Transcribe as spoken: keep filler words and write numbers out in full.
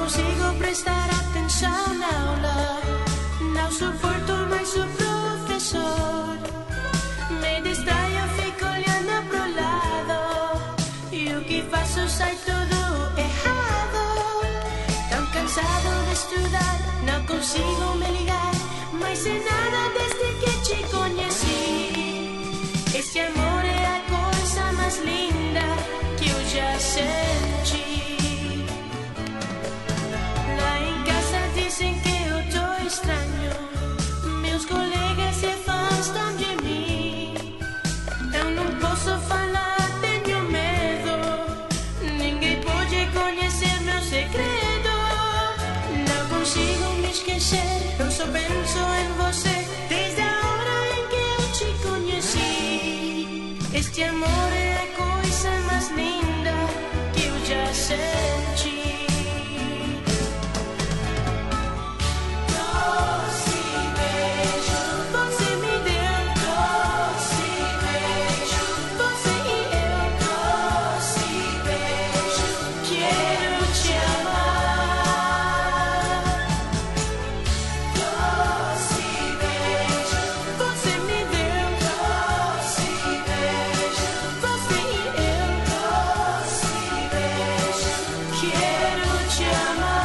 consigo prestar atenção na aula. Não suporto mais o professor. Me distraio, fico olhando pro lado. E o que faço sai tudo errado. Tão cansado de estudar, não consigo me ligar. Mas é nada desde que te conheci. Este amor é a coisa mais linda que eu já senti. Lá em casa dizem que eu tô estranho. Meus colegas se afastam de mim. Eu não posso falar, tenho medo. Ninguém pode conhecer meu segredo. Não consigo me esquecer. Eu só penso em você desde a hora em que eu te conheci. Este amor é a coisa mais linda que eu já senti. Doce beijo, você me deu. Doce beijo, você e eu. Doce beijo, quero te amar. Doce beijo, você me deu. Doce beijo, você e eu. Doce beijo, quero te amar.